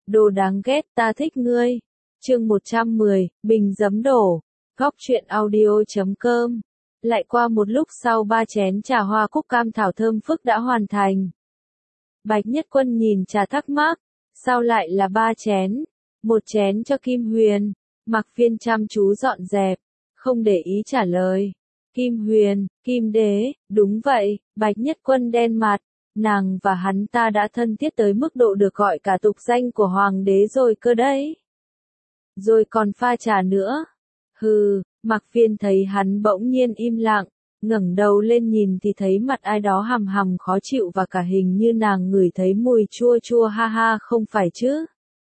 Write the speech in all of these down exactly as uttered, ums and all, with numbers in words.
Đồ đáng ghét, ta thích ngươi. Chương một trăm mười, bình giấm đổ. Góc truyện audio chấm com. Lại qua một lúc sau ba chén trà hoa cúc cam thảo thơm phức đã hoàn thành. Bạch Nhất Quân nhìn trà thắc mắc, sao lại là ba chén? Một chén cho Kim Huyền. Mạc Phiên chăm chú dọn dẹp, không để ý trả lời. Kim Huyền, Kim Đế, đúng vậy. Bạch Nhất Quân đen mặt, nàng và hắn ta đã thân thiết tới mức độ được gọi cả tục danh của Hoàng đế rồi cơ đấy. Rồi còn pha trà nữa. Hừ, Mạc Phiên thấy hắn bỗng nhiên im lặng, ngẩng đầu lên nhìn thì thấy mặt ai đó hằm hằm khó chịu và cả hình như nàng ngửi thấy mùi chua chua, ha ha, không phải chứ?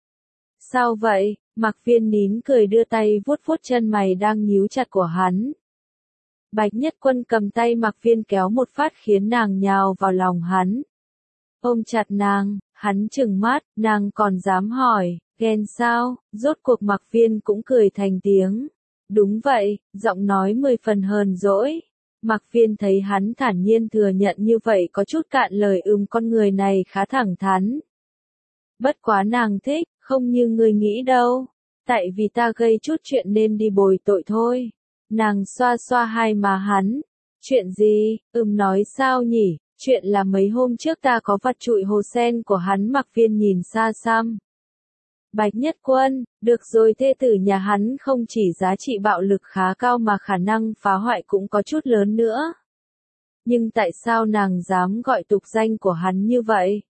Sao vậy? Mạc Phiên nín cười đưa tay vuốt vuốt chân mày đang nhíu chặt của hắn. Bạch Nhất Quân cầm tay Mạc Phiên kéo một phát khiến nàng nhào vào lòng hắn. Ôm chặt nàng, hắn trừng mắt, nàng còn dám hỏi, ghen sao? Rốt cuộc Mạc Phiên cũng cười thành tiếng. Đúng vậy, giọng nói mười phần hờn dỗi. Mạc Phiên thấy hắn thản nhiên thừa nhận như vậy có chút cạn lời, ừm, con người này khá thẳng thắn. Bất quá nàng thích, không như người nghĩ đâu. Tại vì ta gây chút chuyện nên đi bồi tội thôi. Nàng xoa xoa hai má hắn. Chuyện gì? Ừm, nói sao nhỉ? Chuyện là mấy hôm trước ta có vặt trụi hồ sen của hắn. Mạc Phiên nhìn xa xăm. Bạch Nhất Quân, được rồi, thê tử nhà hắn không chỉ giá trị bạo lực khá cao mà khả năng phá hoại cũng có chút lớn nữa. Nhưng tại sao nàng dám gọi tục danh của hắn như vậy?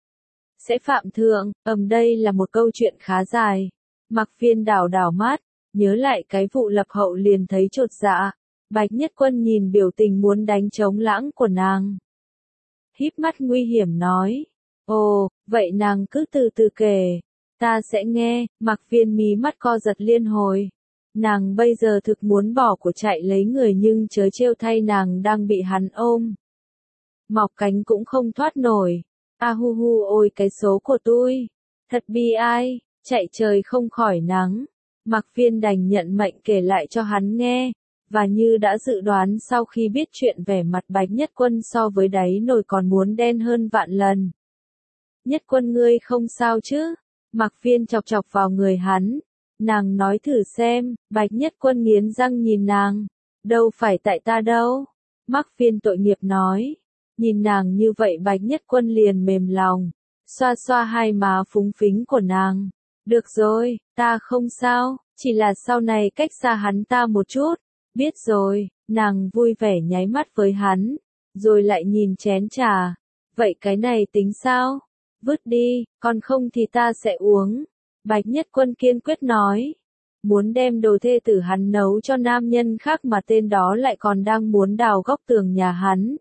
Sẽ phạm thượng, ầm đây là một câu chuyện khá dài. Mạc Phiên đảo đảo mắt, nhớ lại cái vụ lập hậu liền thấy chột dạ. Bạch Nhất Quân nhìn biểu tình muốn đánh trống lãng của nàng. Híp mắt nguy hiểm nói. Ồ, vậy nàng cứ từ từ kể. Ta sẽ nghe. Mạc Phiên mí mắt co giật liên hồi. Nàng bây giờ thực muốn bỏ của chạy lấy người nhưng chớ trêu thay nàng đang bị hắn ôm. Mọc cánh cũng không thoát nổi. A hu hu, ôi cái số của tôi. Thật bi ai, chạy trời không khỏi nắng. Mạc Phiên đành nhận mệnh kể lại cho hắn nghe. Và như đã dự đoán, sau khi biết chuyện, vẻ mặt Bạch Nhất Quân so với đáy nồi còn muốn đen hơn vạn lần. Nhất Quân, ngươi không sao chứ? Mạc Phiên chọc chọc vào người hắn. Nàng nói thử xem. Bạch Nhất Quân nghiến răng nhìn nàng. Đâu phải tại ta đâu. Mạc Phiên tội nghiệp nói. Nhìn nàng như vậy Bạch Nhất Quân liền mềm lòng. Xoa xoa hai má phúng phính của nàng. Được rồi, ta không sao. Chỉ là sau này cách xa hắn ta một chút. Biết rồi. Nàng vui vẻ nháy mắt với hắn. Rồi lại nhìn chén trà. Vậy cái này tính sao? Vứt đi, còn không thì ta sẽ uống. Bạch Nhất Quân kiên quyết nói. Muốn đem đồ thê tử hắn nấu cho nam nhân khác mà tên đó lại còn đang muốn đào góc tường nhà hắn.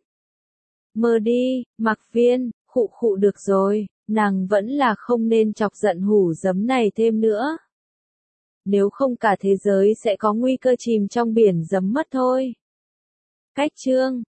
Mơ đi, Mạc Phiên, khụ khụ, được rồi, nàng vẫn là không nên chọc giận hủ giấm này thêm nữa. Nếu không cả thế giới sẽ có nguy cơ chìm trong biển giấm mất thôi. Cách chương